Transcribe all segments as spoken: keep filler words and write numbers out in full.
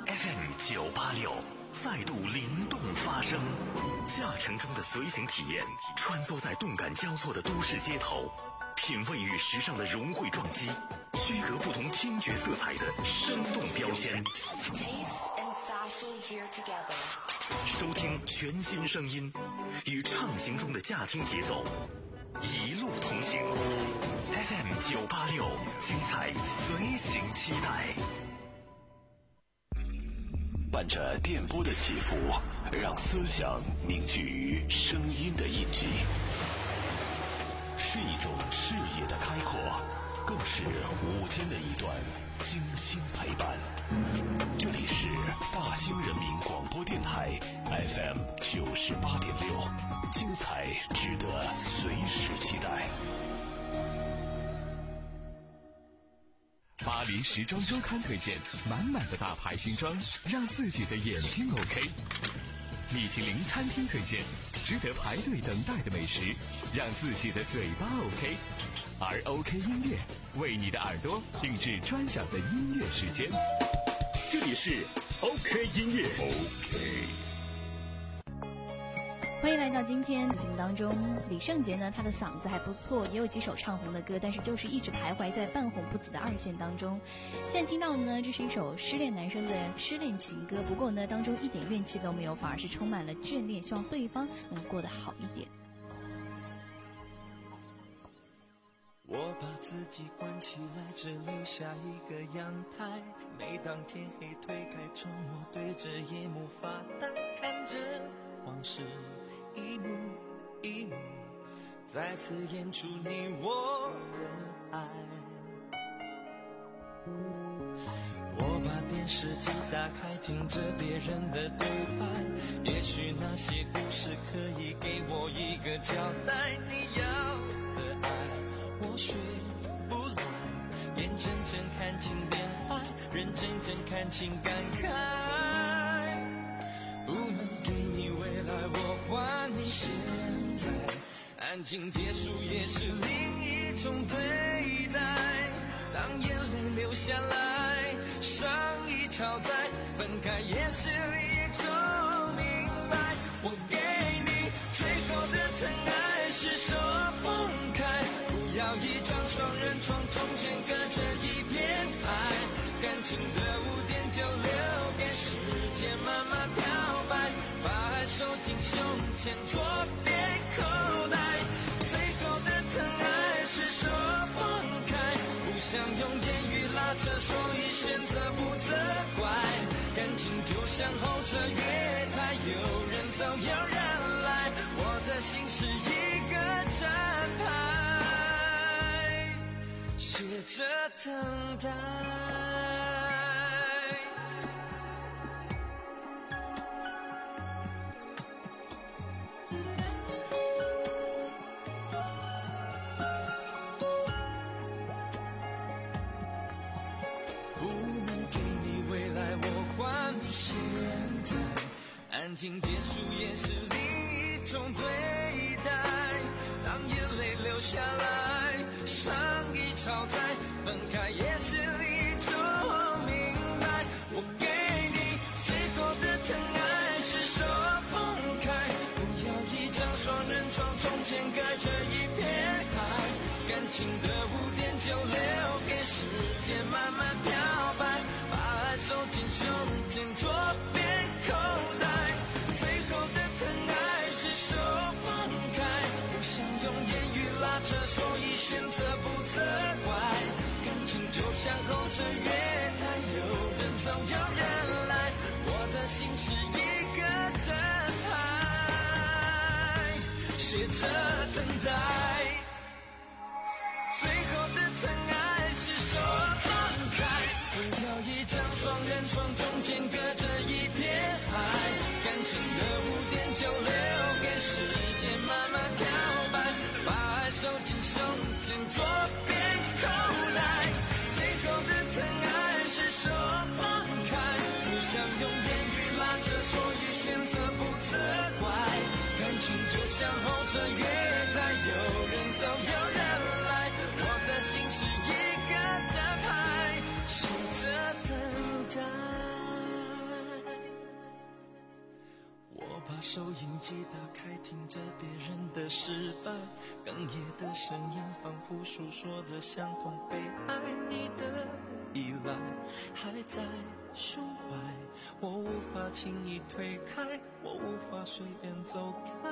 F M 九八六再度灵动发声，驾乘中的随行体验，穿梭在动感交错的都市街头，品味与时尚的融汇撞击，区隔不同听觉色彩的生动标签。收听全新声音，与畅行中的驾听节奏，一路同行。F M 九八六，精彩随行期待。 伴着电波的起伏，让思想凝聚于声音的印记，是一种视野的开阔，更是午间的一段精心陪伴。这里是大兴人民广播电台 F M 九十八点六，精彩值得随时期待。 巴黎时装周刊推荐满满的大牌新装，让自己的眼睛 OK。米其林餐厅推荐值得排队等待的美食，让自己的嘴巴 OK。而 OK 音乐为你的耳朵定制专享的音乐时间，这里是 OK 音乐 OK。 欢迎来到今天的节目当中。李圣杰呢，他的嗓子还不错，也有几首唱红的歌，但是就是一直徘徊在半红不紫的二线当中。现在听到的呢，这是一首失恋男生的失恋情歌，不过呢，当中一点怨气都没有，反而是充满了眷恋，希望对方能过得好一点。 我把自己关起来，只留下一个阳台。每当天黑推开窗，我对着夜幕发呆，看着往事一幕一幕再次演出你我的爱。我把电视机打开，听着别人的对白，也许那些故事可以给我一个交代。你要的爱我学不来，眼睁睁看情变坏，人真正看情感慨。不能给你未来，我还你现在，安静结束也是另一种对待。当眼泪流下来，伤已超载，分开也是一种明白。我给你最后的疼爱，是手放开，不要一张双人床，中间隔着一片海。感情的污点就留给时间慢慢漂白，把爱收进胸前左边口袋。最后的疼爱是手放开，不想用言语拉扯，所以选择不责怪。感情就像候车月台，有人走有人来，我的心是一个站牌，写着等待。现在安静结束也是另一种对待，当眼泪流下来，伤已超载，分开也是另一种明白。我给你最后的疼爱，是手放开，不要一张双人床，中间隔着一片海。感情的污点就留给时间慢慢漂白，把爱收进胸前左边口袋。最后的疼爱是手放开，不想用言语拉扯，所以选择不责怪。感情就像候车月台，有人走有人来，我的心是一个站牌，写着等待。最后的疼爱是手放开，不要一张双人床，中间隔着一片海。感情的污点就留给时间慢慢漂白，把爱收进胸前左边口袋。最后的疼爱是手放开，不想用言语拉扯，所以选择不责怪。感情就像候车月台，有人走有人来，我的心是一个站牌，写着等待。 把收音机打开，听着别人的失败，哽咽的声音仿佛诉说着相同被爱，你的依赖还在胸怀，我无法轻易推开，我无法随便走开。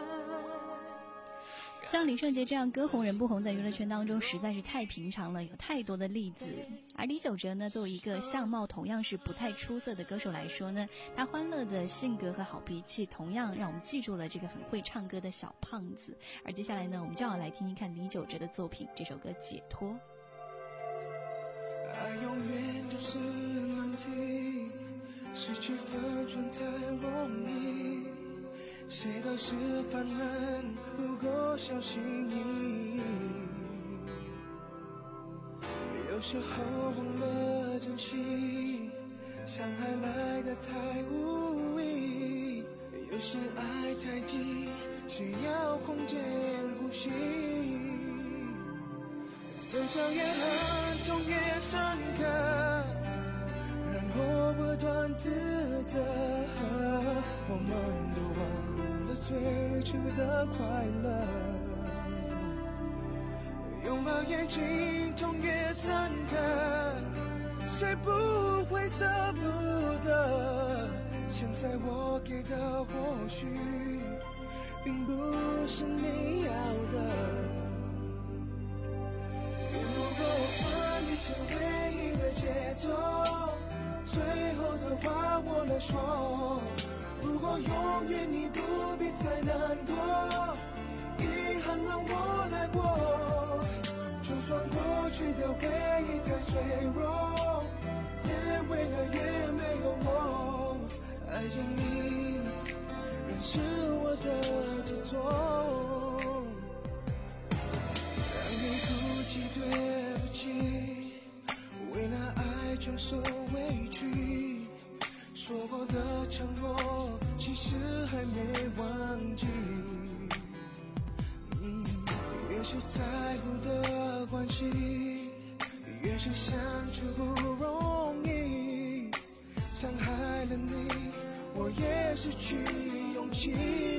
像李圣杰这样歌红人不红，在娱乐圈当中实在是太平常了，有太多的例子。而李玖哲呢，作为一个相貌同样是不太出色的歌手来说呢，他欢乐的性格和好脾气，同样让我们记住了这个很会唱歌的小胖子。而接下来呢，我们正好来听听看李玖哲的作品，这首歌《解脱》。 爱永远就是难题，失去分寸太容易，谁都是凡人，不够小心翼翼，有时候忘了珍惜，伤害来得太无意，有时爱太急，需要空间呼吸，争吵越狠，痛越深刻，然后不断自责，我们都忘了最初的快乐，拥抱越紧，痛越深刻，谁不会舍不得，现在我给的或许并不是你要的，如果换你是唯一的解脱，最后的话我来说，如果永远你不必再难过，遗憾让我来过，就算过去的回忆太脆弱，也为了越没有我，爱着你仍是我的寄托，让你哭泣对不起，为了爱承受委屈，说过的承诺其实还没忘记，嗯，越是在乎的关系，越是相处不容易，伤害了你，我也失去勇气，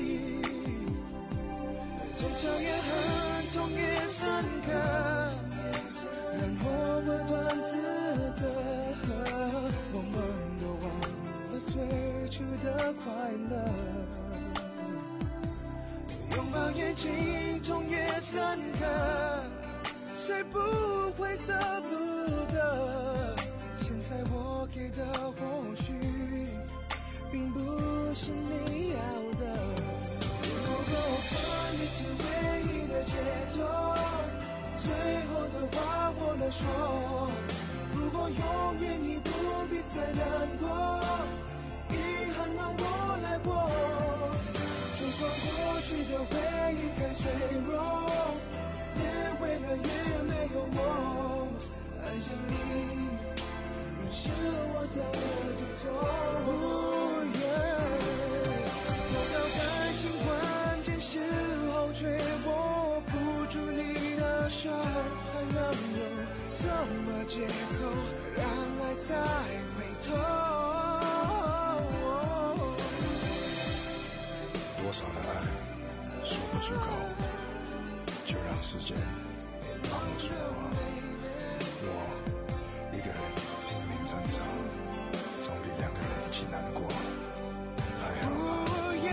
争吵越狠，痛越深刻，然后不断自责，我们都忘了最初的快乐，拥抱越紧，痛越深刻，谁不会舍不得，现在我给的或许并不是你要的，如果你是唯一的解脱，最后的话我来说，如果永远你不必再难过，遗憾让我来过，就算过去的回忆太脆弱，也为了越没有我，爱着你仍是我的寄托，走到感情关键时候却握不住你的手，还能有什么借口让爱再回头， 多少的爱说不出口，就让时间帮我说话，我一个人拼命挣扎，总比两个人一起难过还好吧。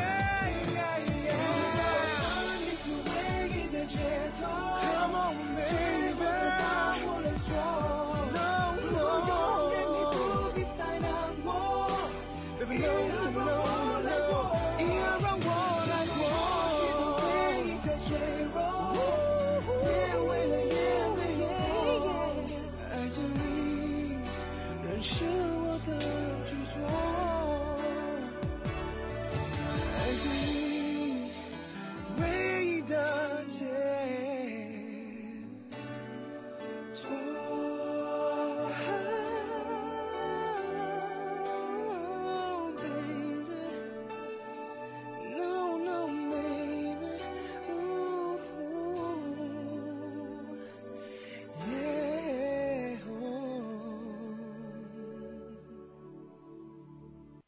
你是唯一的解脱 Come on baby 把我来说，如果永远你不必再难过， Baby no no no 遗憾让我来过，回忆太脆弱，也为了也没有，爱着你仍是我的执着，爱着你唯一的解脱。Oh, baby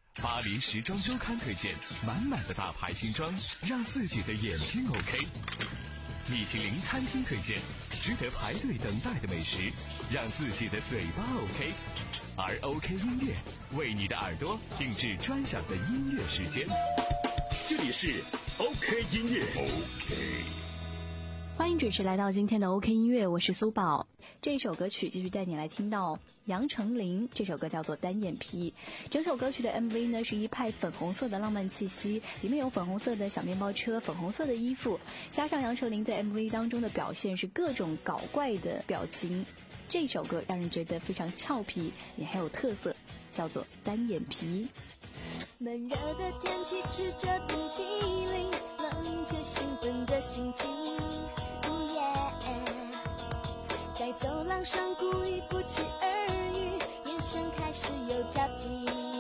巴黎时装周刊推荐，满满的大牌新装，让自己的眼睛 OK。米其林餐厅推荐，值得排队等待的美食，让自己的嘴巴 OK。而 OK 音乐为你的耳朵定制专享的音乐时间。 这里是 OK 音乐 OK。 欢迎准时来到今天的 OK 音乐，我是苏宝。这首歌曲继续带你来听到杨丞琳，这首歌叫做《单眼皮》。整首歌曲的 M V 呢是一派粉红色的浪漫气息，里面有粉红色的小面包车、粉红色的衣服，加上杨丞琳在 M V 当中的表现是各种搞怪的表情。这首歌让人觉得非常俏皮，也很有特色，叫做《单眼皮》。 闷热的天气，吃着冰淇淋，冷却兴奋的心情。在走廊上故意不期而遇，眼神开始有交集。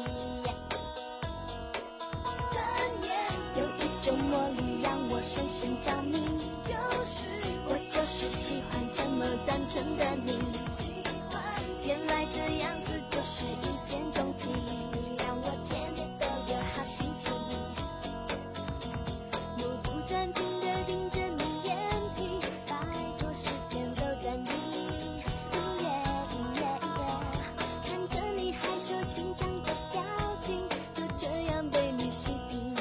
单眼有一种魔力让我深深着迷，就是我就是喜欢这么单纯的你。喜欢原来这样子就是一见钟情，你让我天天都有好心情。目不转睛地盯着你眼皮，拜托时间都暂停。紧张的表情就这样被你吸引。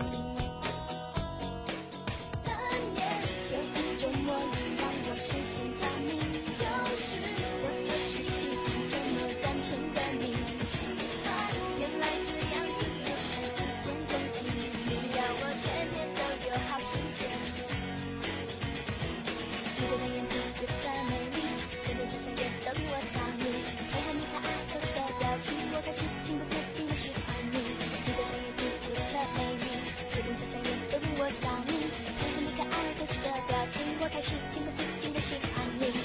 单眼有一种魔力让我深深着迷，就是我就是喜欢这么单纯的你。喜欢原来这样子就是一见钟情，你让我天天都有好心情。你的单眼皮有多美丽，随便想想也都令我着迷，配合你可爱可视的表情，我开始情不自禁的喜欢你。你的单眼皮有多美丽，随便想想也都令我着迷，配合你可爱可视的表情，我开始情不自禁的喜欢你。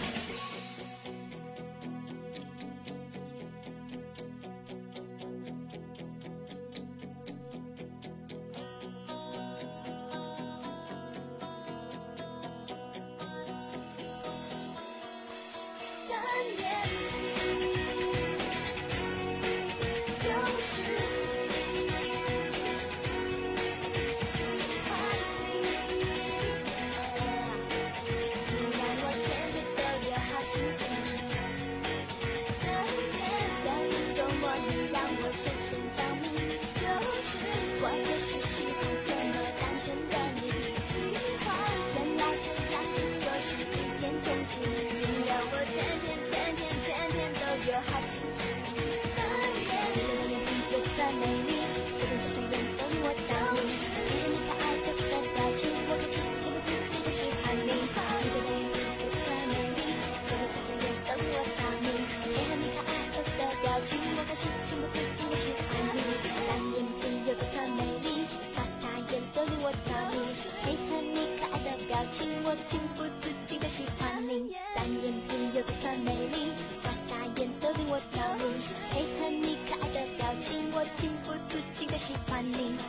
我情不自禁的喜欢你，单眼皮有多么美丽，眨眨眼都令我着迷，配合你可爱的表情，我情不自禁的喜欢你。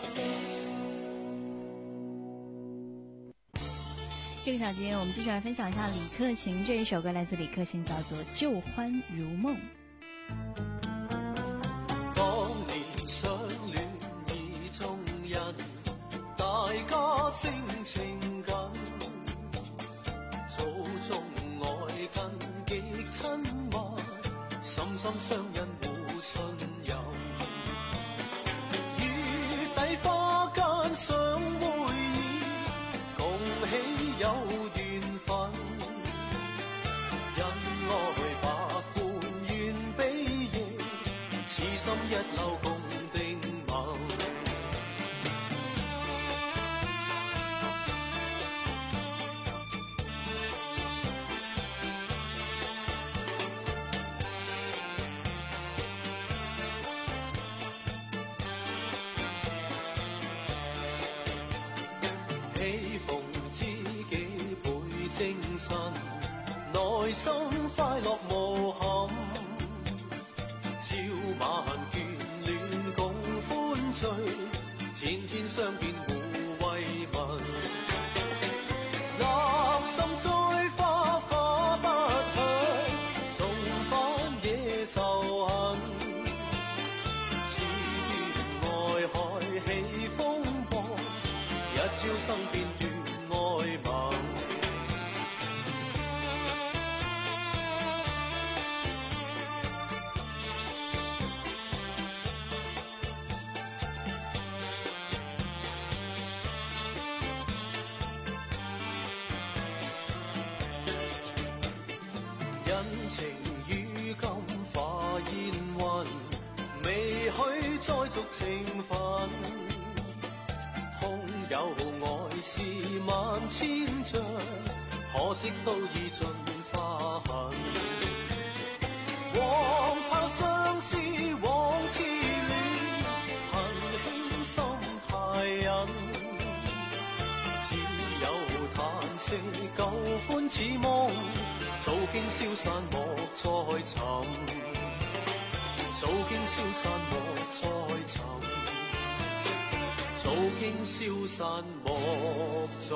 这个小节我们继续来分享一下李克勤这一首歌，来自李克勤，叫做《旧欢如梦》。 當年相戀意中人，大家性情緊，祖宗愛近極親密，深深相印互信任。月底花間相會意，共喜有緣分。恩愛百般願比翼，此心一縷共定盟。喜逢知己倍精神，內心快樂無憾。朝晚眷戀共歡聚，天天相見互慰問。立心栽花花不響，縱翻野仇恨。此段朝生變斷愛盟。人情於今化煙雲，未許再續情分。空有愛是萬千丈，可惜都已盡化痕。黃炮相思往痴戀，恨輕心太隱。只有嘆息舊歡似夢，早經消散莫再尋，早經消散莫再尋，早經消散莫再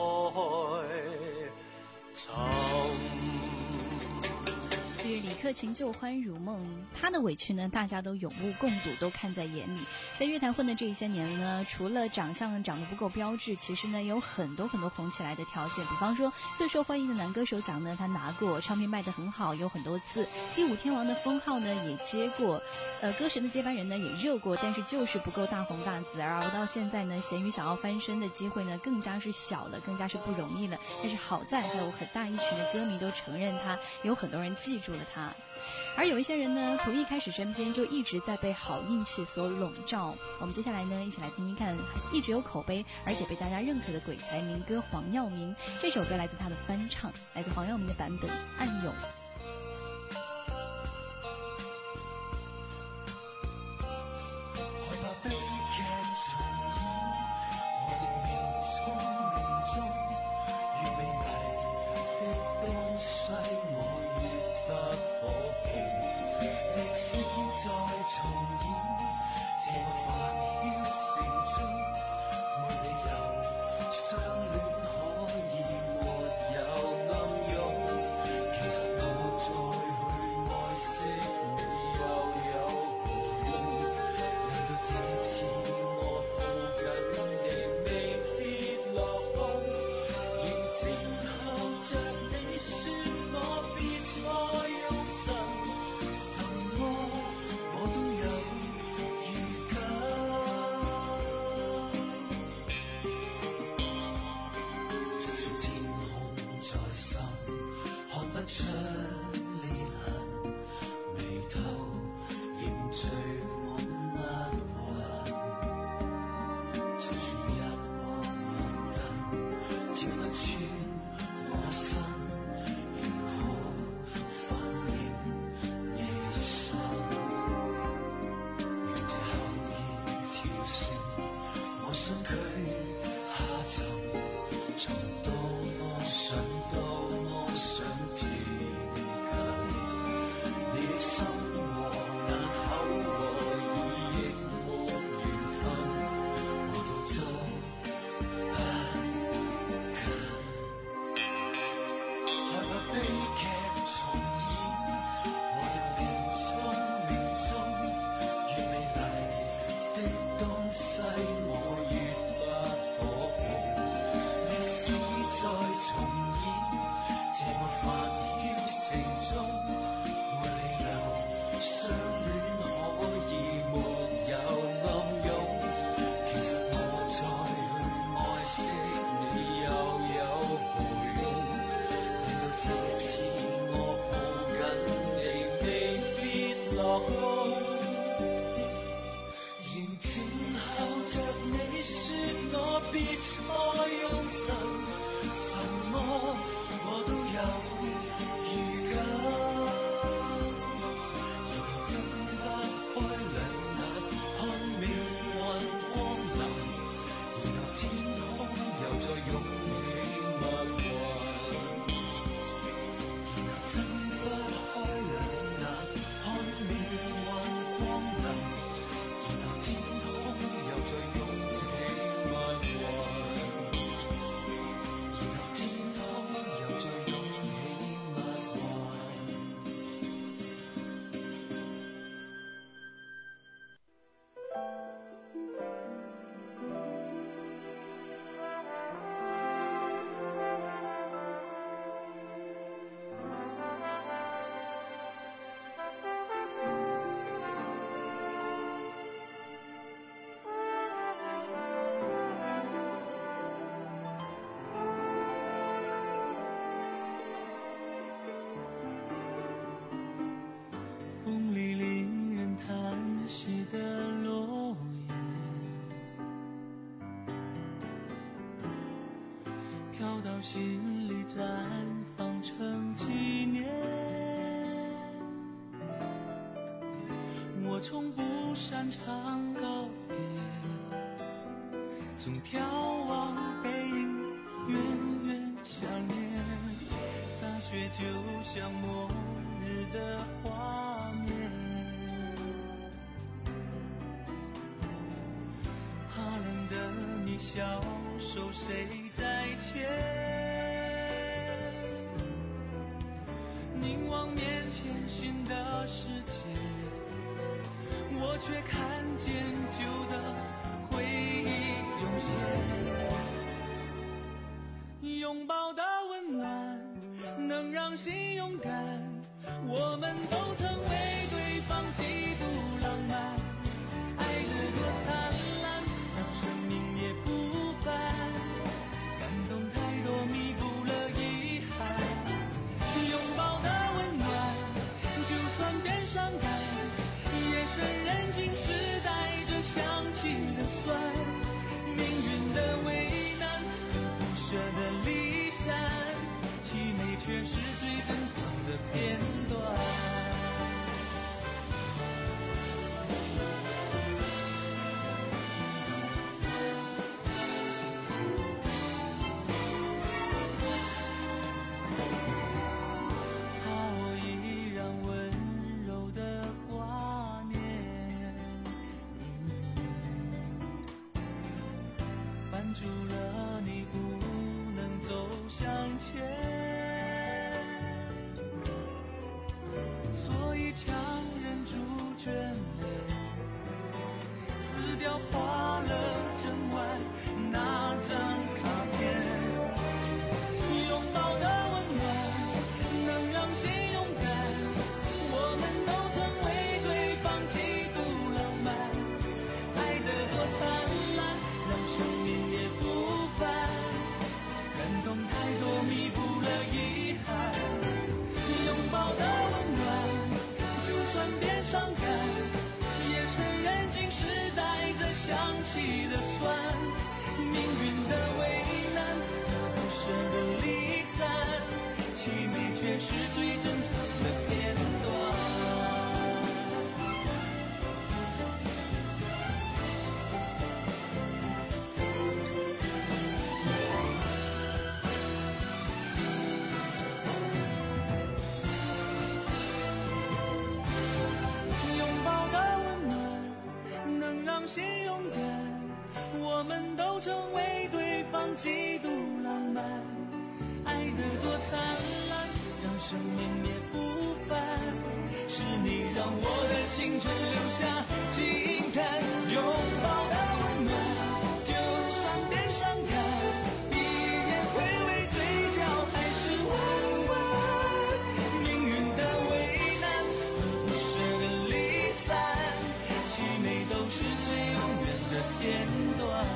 尋。 是李克勤旧欢如梦，他的委屈呢，大家都有目共睹，都看在眼里。在乐坛混的这些年呢，除了长相长得不够标致，其实呢有很多很多红起来的条件。比方说最受欢迎的男歌手奖呢，他拿过，唱片卖得很好，有很多次。第五天王的封号呢也接过，呃，歌神的接班人呢也热过，但是就是不够大红大紫。而熬到现在呢，咸鱼想要翻身的机会呢更加是小了，更加是不容易了。但是好在还有很大一群的歌迷都承认他，有很多人记住了他。而有一些人呢，从一开始身边就一直在被好运气所笼罩。我们接下来呢，一起来听听看，一直有口碑而且被大家认可的鬼才民歌黄耀明。这首歌来自他的翻唱，来自黄耀明的版本《暗涌》。 害怕悲劇重演，我的命中命中，越美麗的東西我越不可碰。歷史再重演，這麼煩囂城中，沒理由相戀可以沒有暗湧。其實我到心里绽放成纪念。我从不擅长告别，总眺望背影，远远想念。大雪就像末日的画面，怕冷的你小手谁在牵？凝望面前新的世界，我却看见旧的回忆涌现。拥抱的温暖能让心勇敢，我们都曾为对方几度浪漫，爱得多灿烂，让生命也不凡，感动太多弥补了遗憾。拥抱的温暖就算变伤感，夜深人静时带着想起的酸，命运的为难和不舍的离散，凄美却是最真诚的片段。住了你不能走向前，所以强忍住眷恋，撕掉花了整晚那张卡片。拥抱的温暖能让心勇敢，我们都曾为对方几度浪漫，爱得多灿烂，让生命也不凡，感动太多弥补了遗憾。拥抱的温暖就算变伤感，夜深人静时带着想起的酸，命运的为难和不舍的离散，凄美却是最真诚的片段。心勇敢，我们都曾为对方几度浪漫，爱得多灿烂，让生命也不凡，是你让我的青春留下惊叹。拥抱的温暖就算变伤感，一眼回味嘴角还是弯弯，命运的为难和不舍的离散，凄美都是最永远的片段。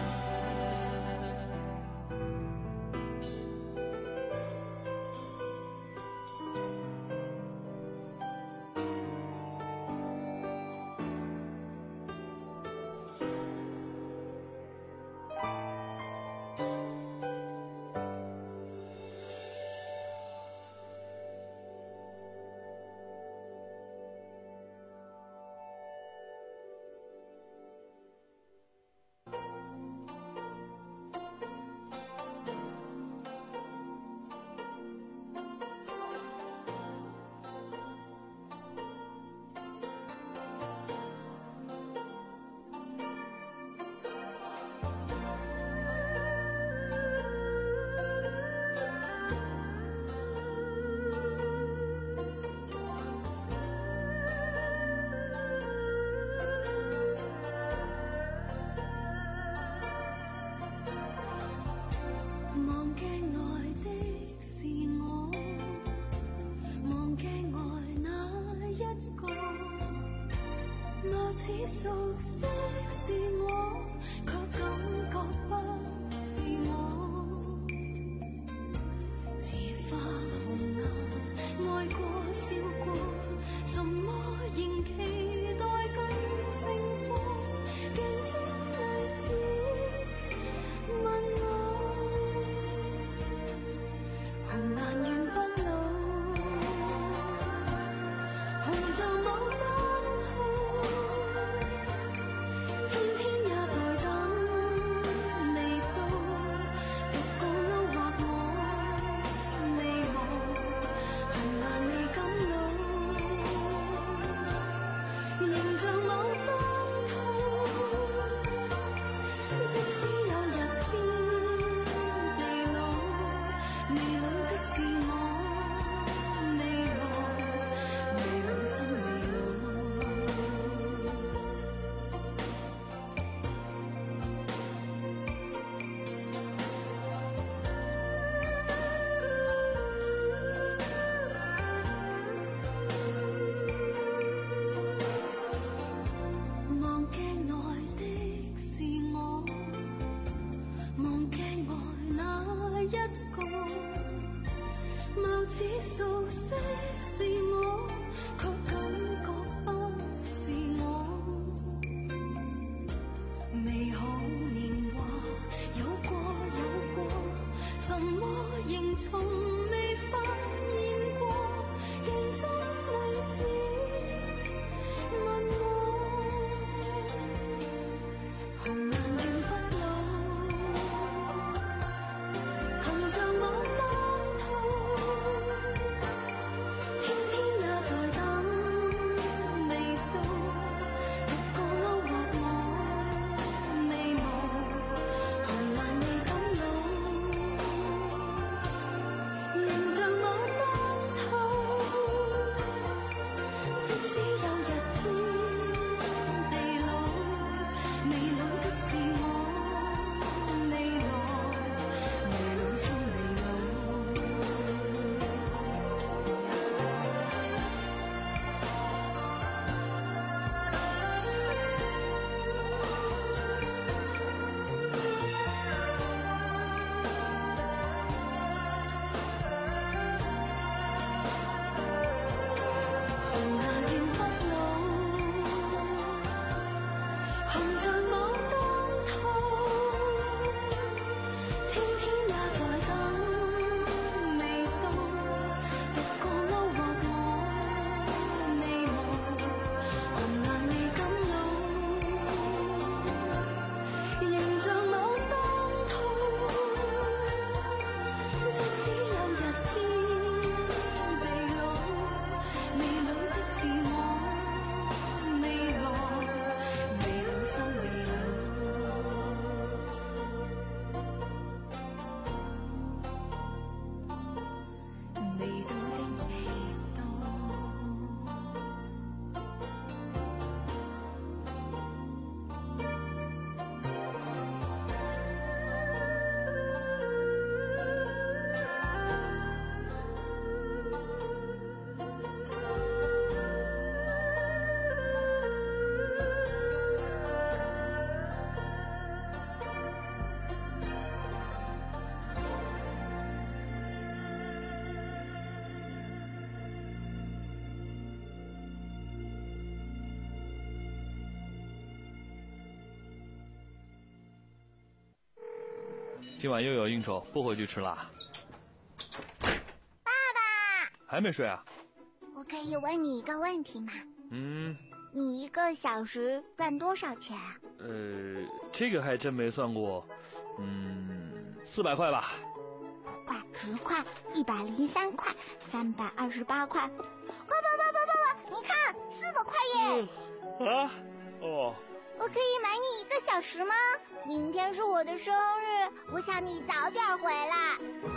今晚又有应酬，不回去吃啦。 爸爸， 还没睡啊？ 我可以问你一个问题吗？ 嗯。 你一个小时赚多少钱啊？ 呃，这个还真没算过。嗯，四百块吧。 五块、十块、一百零三块、三百二十八块。爸爸爸爸爸爸，你看，四百块耶！ 嗯、啊？哦。 我可以买你一个小时吗？明天是我的生日，我想你早点回来。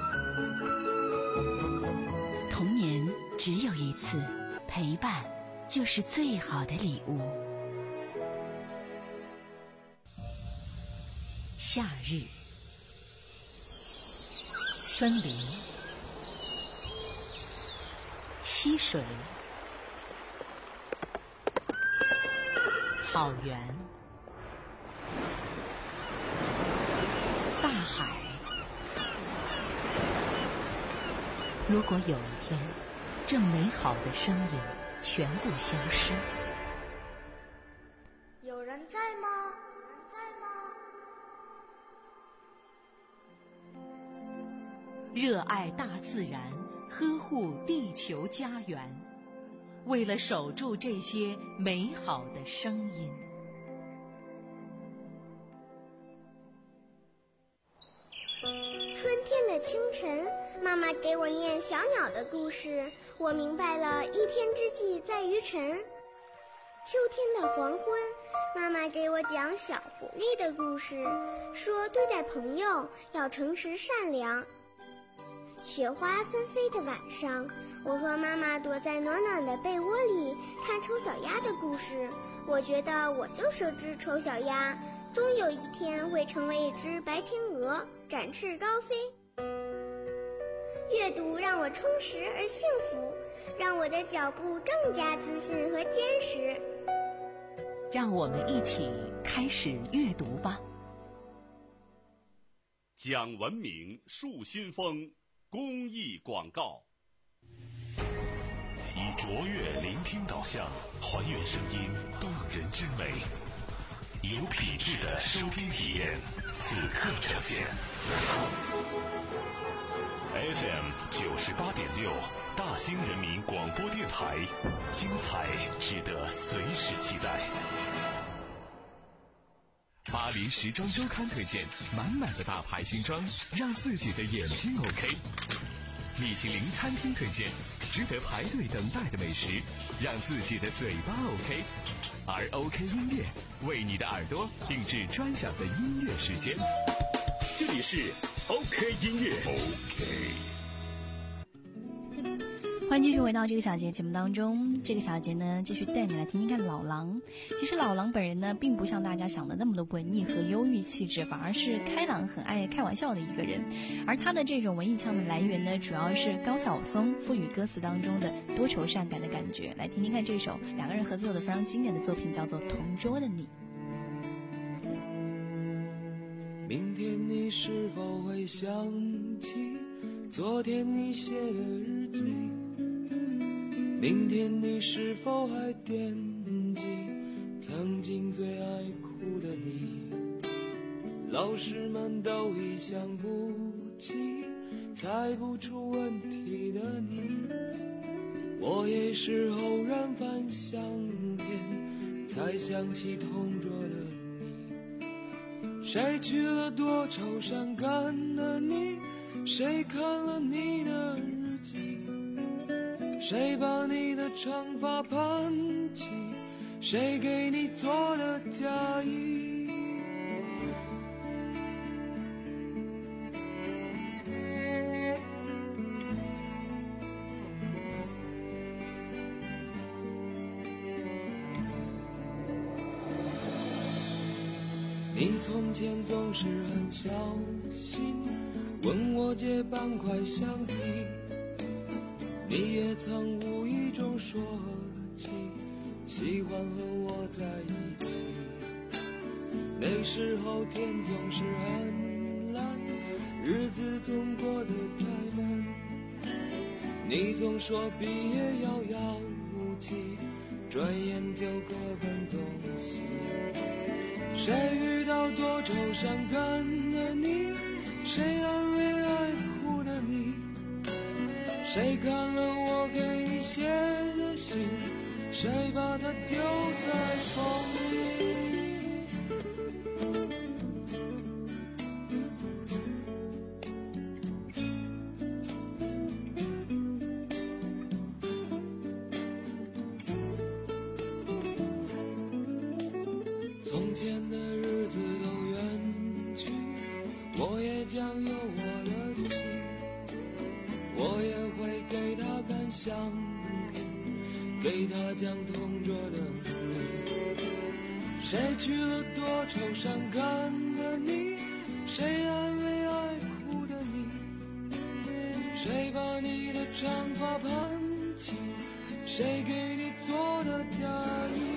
童年只有一次，陪伴就是最好的礼物。夏日，森林，溪水，草原，大海。如果有一天，这美好的声音全部消失， 有人在吗？有人在吗？ 热爱大自然，呵护地球家园，为了守住这些美好的声音。 春天的清晨，妈妈给我念小鸟的故事，我明白了一天之计在于晨。秋天的黄昏，妈妈给我讲小狐狸的故事，说对待朋友要诚实善良。雪花纷飞的晚上，我和妈妈躲在暖暖的被窝里看丑小鸭的故事，我觉得我就是只丑小鸭，终有一天会成为一只白天鹅，展翅高飞。阅读让我充实而幸福，让我的脚步更加自信和坚实。 让我们一起开始阅读吧。 讲文明树新风公益广告。 以卓越聆听导向，还原声音动人之美，有品质的收听体验，此刻呈现。F M 九十八点六，大兴人民广播电台，精彩值得随时期待。 巴黎时装周刊推荐满满的大牌新装，让自己的眼睛 OK。米其林餐厅推荐值得排队等待的美食，让自己的嘴巴 OK。而 OK 音乐为你的耳朵定制专享的音乐时间。 这里是 OK 音乐 OK。 欢迎继续回到这个小节节目当中，这个小节呢继续带你来听听看老狼。其实老狼本人呢并不像大家想的那么的文艺和忧郁气质，反而是开朗很爱开玩笑的一个人。而他的这种文艺腔的来源呢，主要是高晓松赋予歌词当中的多愁善感的感觉。来听听看这首两个人合作的非常经典的作品，叫做《同桌的你》。 明天你是否会想起昨天你写的日记？明天你是否还惦记曾经最爱哭苦的你，老师们都已想不起，猜不出问题的你，我也是偶然翻相片，才想起同桌的你。谁去了多愁善感的你，谁看了你的日记，谁把你的长发盘起，谁给你做的嫁衣。你从前总是很小心，问我借半块橡皮，你也曾无意中说起喜欢和我在一起。那时候天总是很蓝，日子总过得太慢，你总说毕业遥遥无期，转眼就各奔东西。谁遇到多愁善感的你，谁安慰爱哭的你，谁看了我给你写的信，谁把它丢在风里。从前的日子都远去，我也将有我的妻，我也会给她看相片，给她讲同桌的你。谁去了多愁善感的你，谁安慰爱哭的你，谁把你的长发盘起，谁给你做的嫁衣。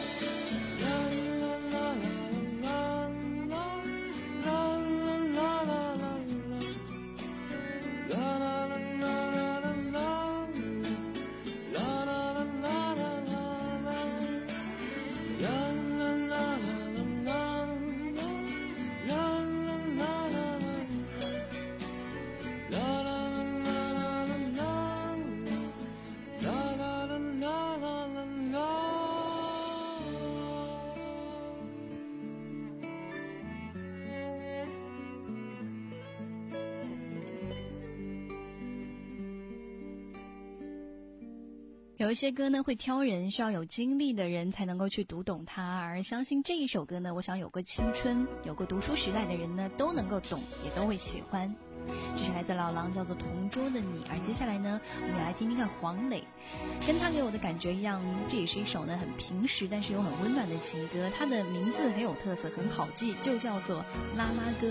有一些歌呢会挑人，需要有经历的人才能够去读懂它，而相信这一首歌呢，我想有过青春有过读书时代的人呢都能够懂，也都会喜欢。这是来自老狼，叫做同桌的你。而接下来呢，我们也来听听看黄磊，跟他给我的感觉一样，这也是一首呢很平实但是又很温暖的情歌，它的名字很有特色，很好记，就叫做拉拉歌。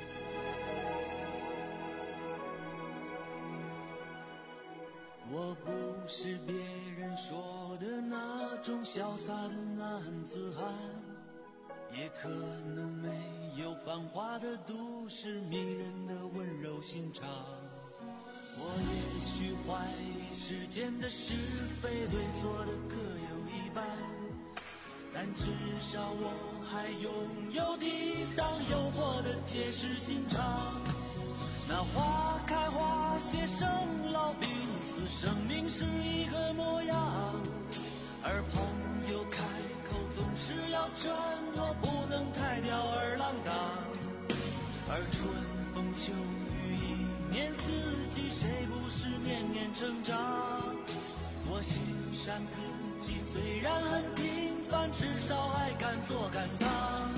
我不是别人说的那种潇洒的男子汉，也可能没有繁华的都市迷人的温柔心肠。我也许怀疑世间的是非对错的各有一半，但至少我还拥有抵挡诱惑的铁石心肠。那花开花谢生老病死，生命是一个模样，而朋友开口总是要承诺，不能太吊儿郎当。而春风秋雨一年四季，谁不是年年成长？我欣赏自己虽然很平凡，至少还敢做敢当。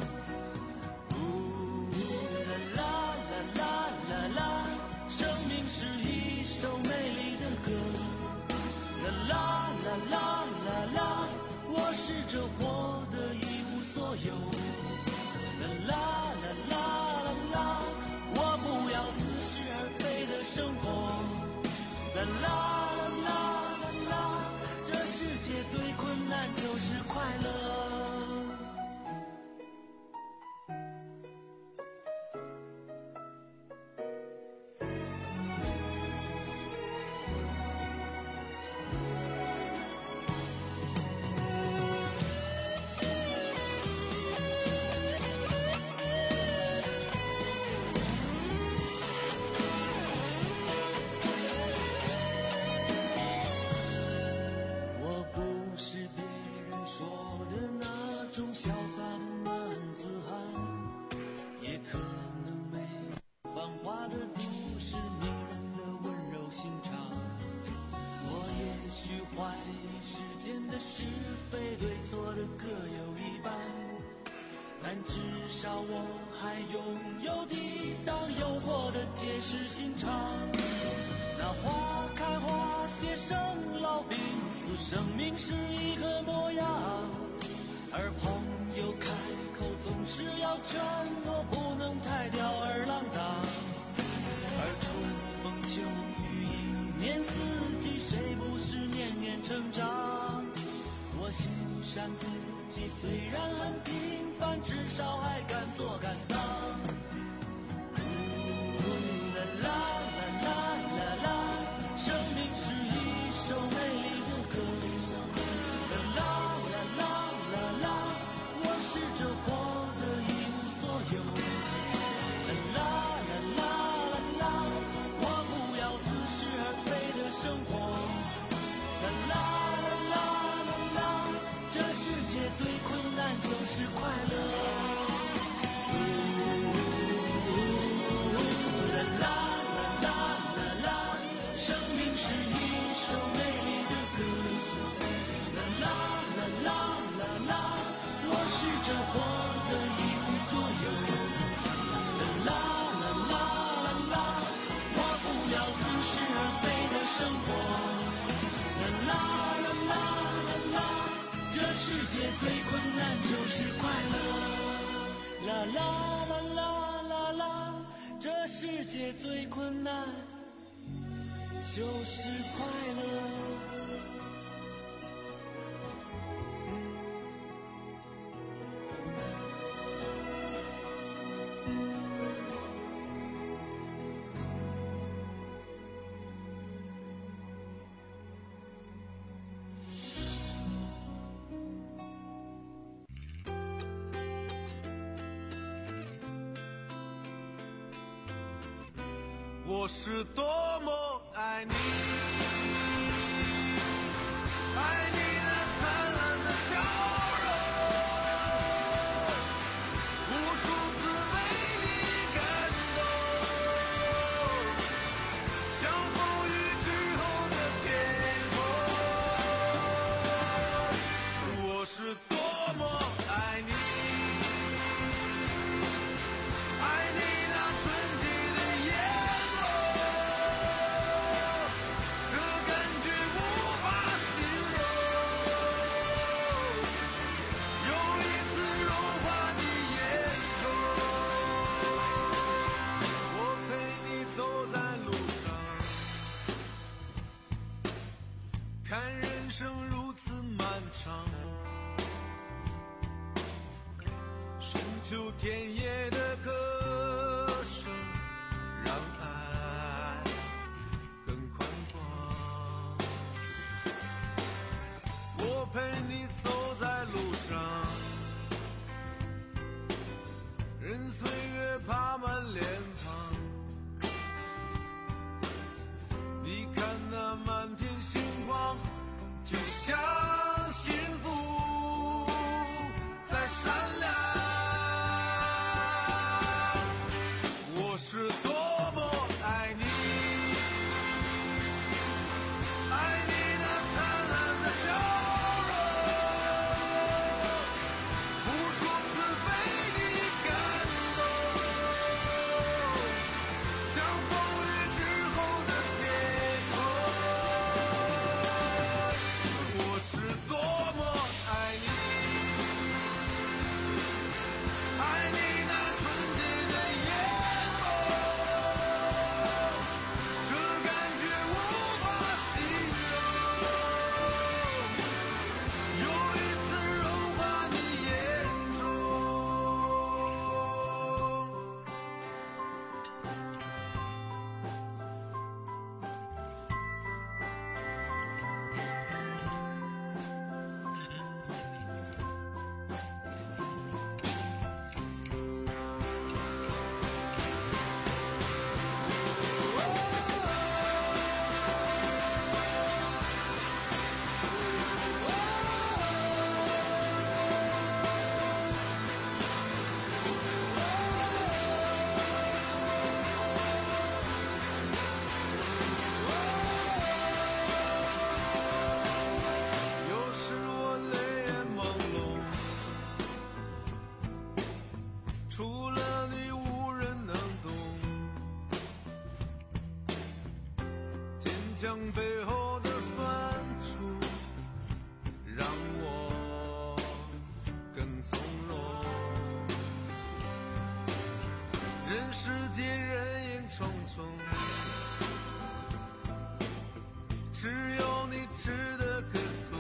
呜啦啦啦啦啦，生命是一首美丽的歌。啦啦啦啦啦啦，我试着活得一无所有。啦啦啦啦啦啦，我不要似是而非的生活。啦啦啦啦啦啦，这世界最困难就是快乐。 子汉，也可能没繁华的都市迷人的温柔心肠。我也许怀疑世间的是非对错的各有一半，但至少我还拥有抵挡诱惑的铁石心肠。那花开花谢生老病死，生命是一个模样，而朋友开口总是要劝我不能太吊儿郎当。而春风秋雨一年四季，谁不是年年成长？我欣赏自己虽然很平凡，至少还敢做敢当。啦啦啦啦啦啦，生命是一首美丽的歌。啦啦啦啦啦啦，我试着活得一无所有。啦啦啦啦啦，我不要似是而非的生活。啦啦啦啦啦啦，这世界最困难就是快乐。最困难就是快乐，啦啦啦啦啦啦，这世界最困难就是快乐。 我是多么爱你，爱你那灿烂的笑容，无数次被你感动，像风雨之后的天空。我是多么爱你，爱你那纯洁的眼。看人生如此漫长，深秋田野的歌声让爱更宽广。我陪你走在路上，任岁月爬满脸庞。你看那满天星光，就像幸福在闪亮。我是多么爱你，爱你那灿烂的笑容，无数次被你感动，像风雨之后的天空。我是除了你无人能懂。坚强背后的酸楚，让我更从容。人世间人影重重，只有你值得歌颂。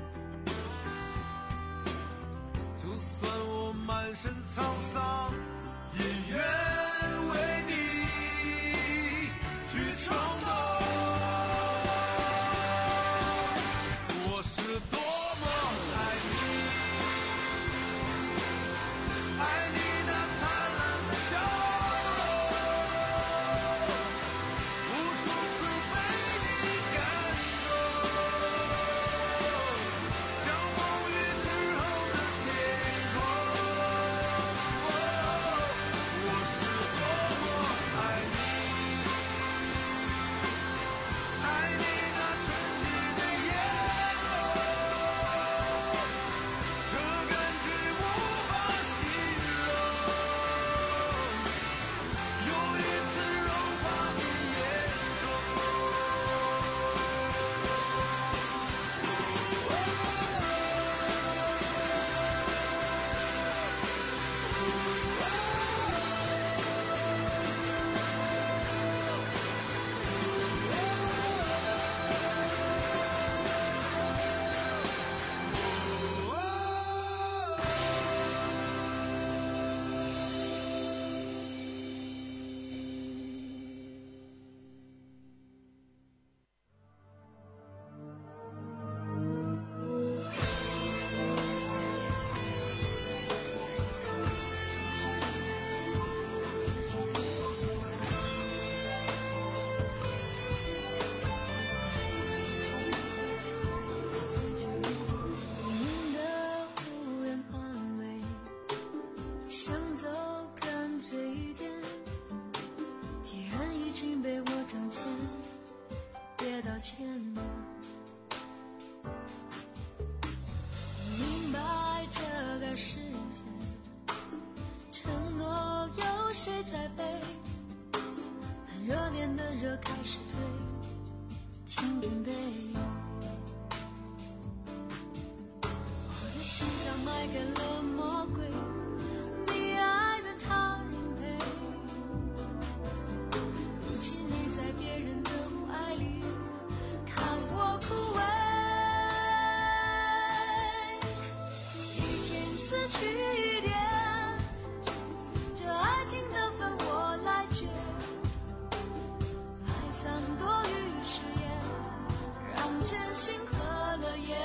就算我满身沧桑，也愿为你去冲动。我是多么爱你，爱你那灿烂的笑容，无数次被你感动，像风雨之后的天空。我是多么爱你，爱你那纯净的眼眸，这感觉无法形容，又一次融化你眼中。 你的胡言安慰，想走干脆一点，既然已经被我撞见，别道歉。明白这个世界，承诺有谁在背？看热恋的热开始退，请准备。我的心上埋给了魔鬼，你爱的他人陪。如今你在别人的怀里，看我枯萎。一天死去一点，这爱情的分我来决。爱藏多于誓言，让真心合了眼。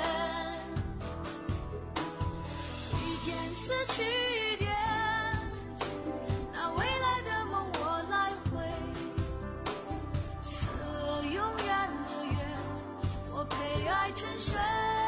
一天死去一点，那未来的梦我来回。死了永远的约，我陪爱沉睡。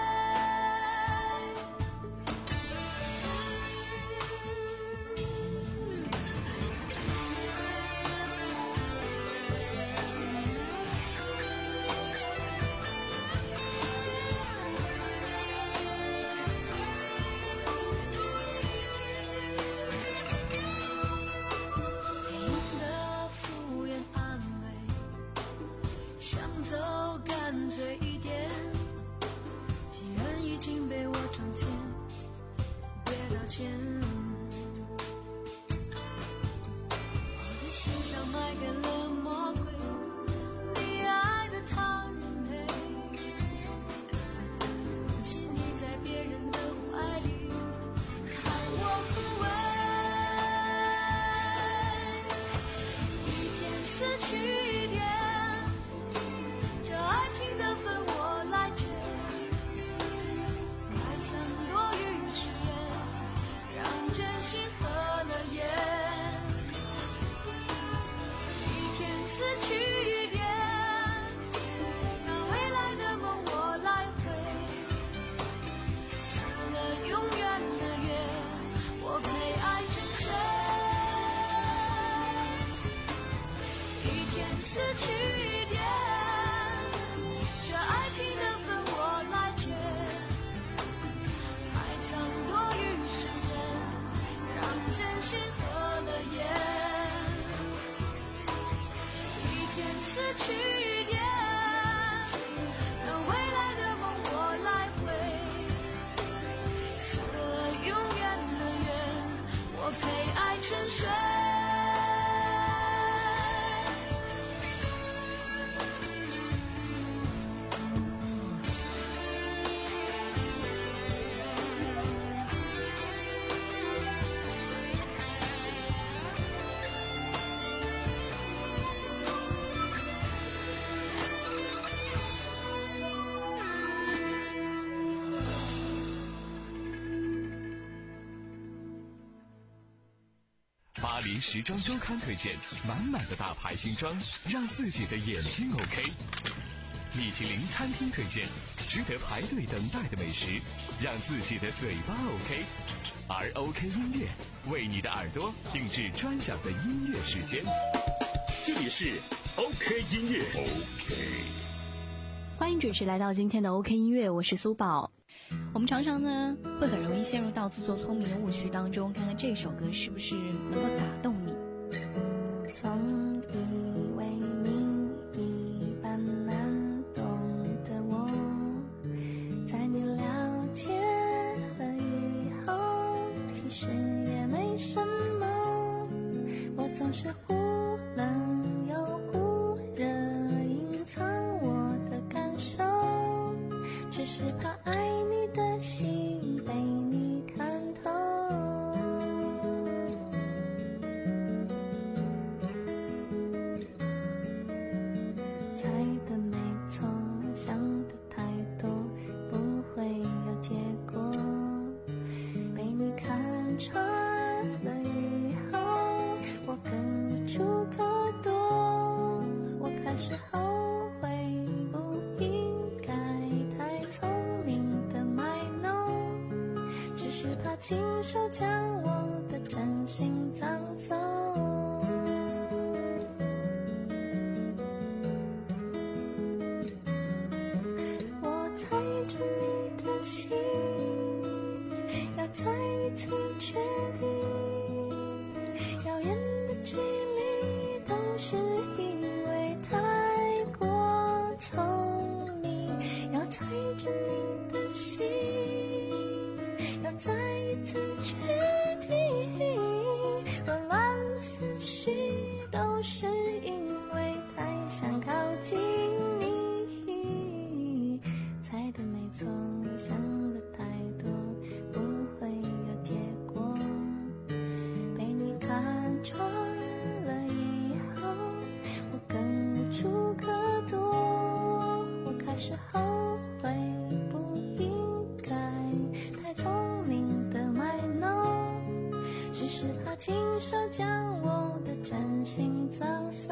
你的敷衍安慰，想走干脆一点，既然已经被我撞见，别道歉。我的心上埋给了魔鬼，你爱的他人陪。如今你在别人的怀里，看我枯萎。一天死去一点，这爱情的分我来决。爱藏多于誓言，让真心合了眼。一天死去一点，那未来的梦我来回。死了永远的约，我陪爱沉睡。一天死去一点，这爱情的分我来决。爱藏多于誓言，让真心合眼，一天似去年，让未来的梦我来回，死了永远的缘，我陪爱沉睡。 巴黎时装周刊推荐满满的大牌新装，让自己的眼睛 OK。米其林餐厅推荐值得排队等待的美食，让自己的嘴巴 OK。而 OK 音乐为你的耳朵定制专享的音乐时间。 这里是 OK 音乐 OK。 欢迎准时来到今天的 OK 音乐，我是苏宝。我们常常呢会很容易陷入到自作聪明的误区当中，看看这首歌是不是能够打动你。 总以为你一般难懂的我，在你了解了以后，其实也没什么。我总是忽冷又忽热，隐藏我的感受，只是怕爱你的心被你看透。猜的没错，想的太多，不会有结果。被你看穿了以后，我跟你处可多。我开始后悔，不应该太聪明的卖弄，只是怕亲手将我的真心葬送。我猜着你的心，要再一次确定，遥远的距离都是因为太过聪明。要猜着你的心，要再一次确定，乱乱的思绪都是因为太想靠近你。猜的没错，想的太多，不会有结果。被你看穿了以后，我更无处可躲。我开始后悔，不应该太聪明的卖弄，只是怕亲手将我的真心葬送。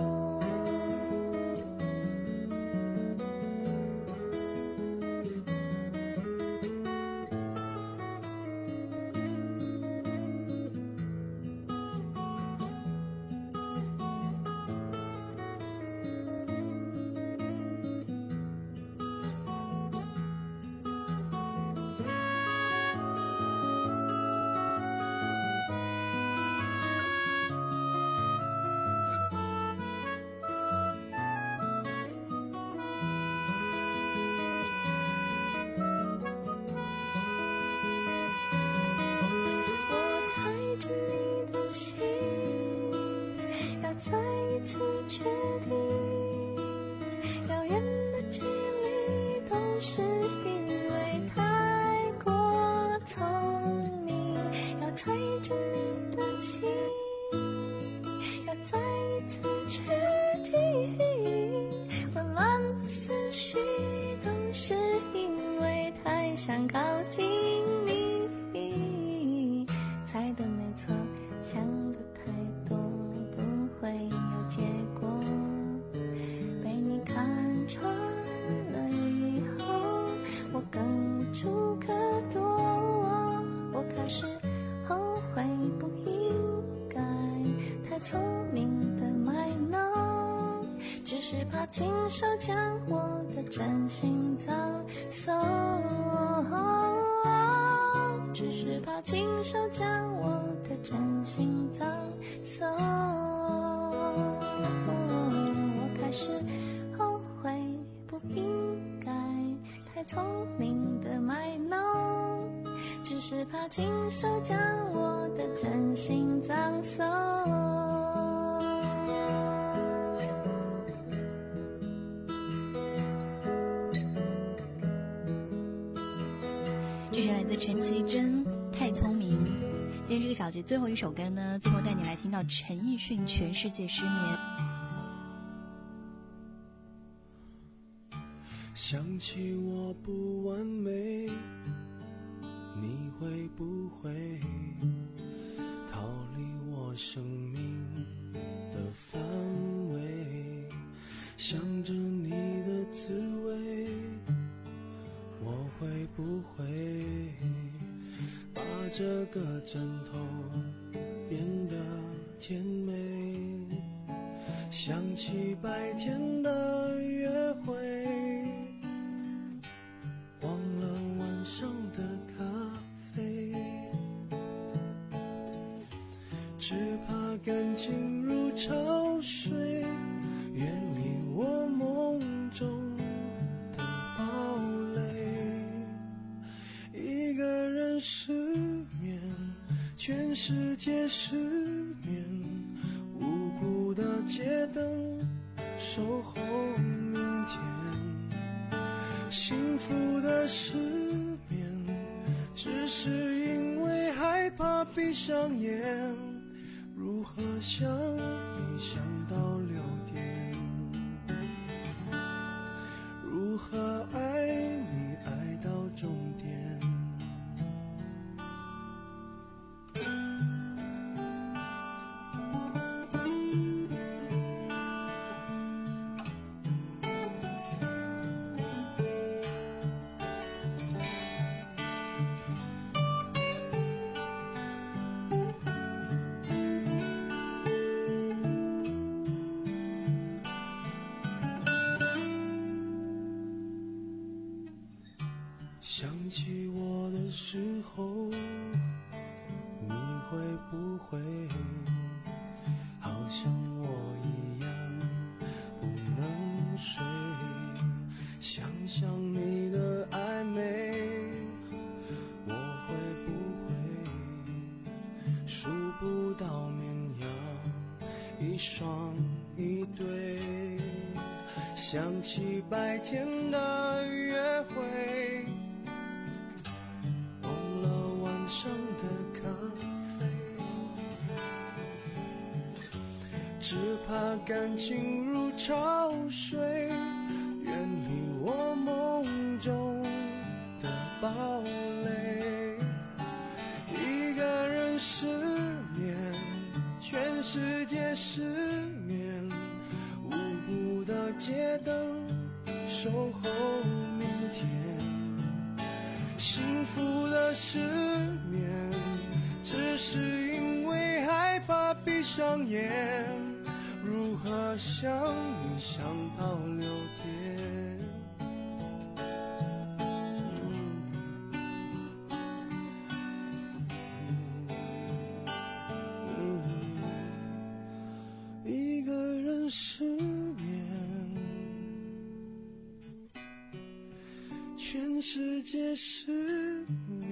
确定，遥远的距离都是因为太过聪明。要猜着你的心，要再一次确定，混乱的思绪都是因为太想靠近你。猜的没错，想的太多，不会有结果。被你看穿了以后，我更无处可躲。我开始后悔，不应该太聪明的卖弄，只是怕亲手将我的真心葬送。只是怕亲手将我的真心葬送。我开始后悔不应该太聪明的卖弄，只是怕亲手将我的真心葬送。 这是来自陈绮贞《太聪明》。今天这个小节最后一首歌呢，最后带你来听到陈奕迅《全世界失眠》。 想起我不完美，你会不会逃离我生命的范围？想着你的滋味，我会不会把这个枕头变得甜美？想起白天的约会，忘了晚上的咖啡，只怕感情如潮水，远离我梦中的堡垒。一个人失眠，全世界失眠，无辜的街灯守候明天。幸福的失眠，只是因为害怕闭上眼。如何想你想到六点？如何爱你爱到终点？想起我的时候，你会不会好像我一样不能睡？想想你的暧昧，我会不会数不到绵羊一双一对？想起白天的约会，上的咖啡，只怕感情如潮水，远离我梦中的堡垒。一个人失眠，全世界失眠，无辜的街灯守候明天。幸福的失眠，只是因为害怕闭上眼。如何想你想到六点？一个人失眠，全世界失眠。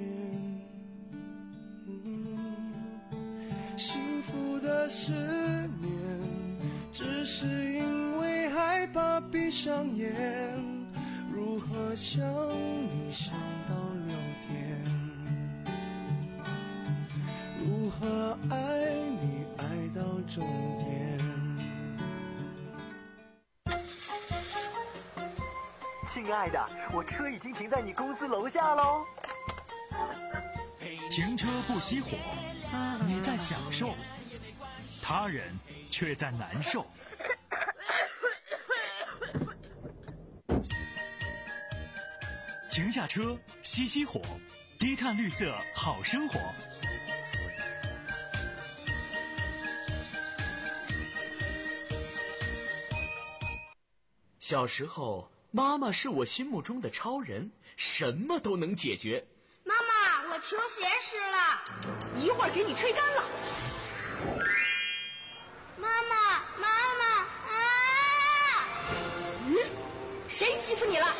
幸福的失眠，只是因为害怕闭上眼。如何想你想到六点？如何爱你爱到终点？ 亲爱的，我车已经停在你公司楼下喽。 停车不熄火，你在享受，他人却在难受。停下车，熄熄火，低碳绿色好生活。 小时候，妈妈是我心目中的超人，什么都能解决。 妈妈，我球鞋湿了， 一会儿给你吹干了。 妈妈，妈妈啊！ 嗯，谁欺负你了？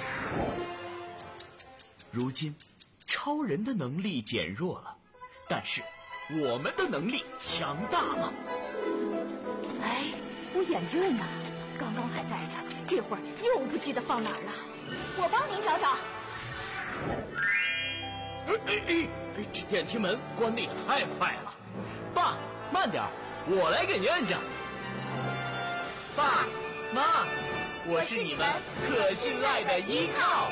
如今，超人的能力减弱了，但是我们的能力强大了。 哎，我眼镜呢？刚刚还带着，这会儿又不记得放哪儿了。我帮您找找。 哎哎哎！这电梯门关得也太快了。爸，慢点，我来给您摁着。爸妈，我是你们可信赖的依靠。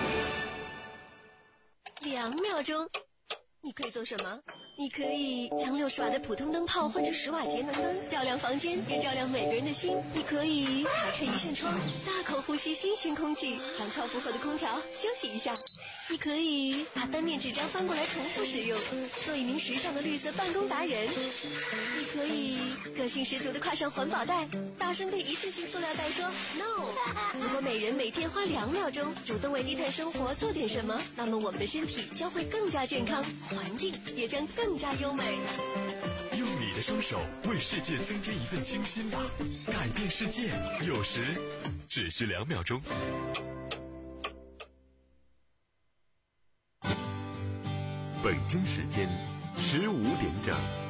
两秒钟，你可以做什么？你可以将六十瓦的普通灯泡换成十瓦节能灯，照亮房间，也照亮每个人的心。你可以打开一扇窗，大口呼吸新鲜空气，让超负荷的空调休息一下。你可以把单面纸张翻过来重复使用，做一名时尚的绿色办公达人。你可以个性十足的挎上环保袋，大声对一次性塑料袋说 no。如果每人每天花两秒钟主动为低碳生活做点什么，那么我们的身体将会更加健康，环境也将更加优美。 用你的双手为世界增添一份清新吧，改变世界有时只需两秒钟。 北京时间十五点整。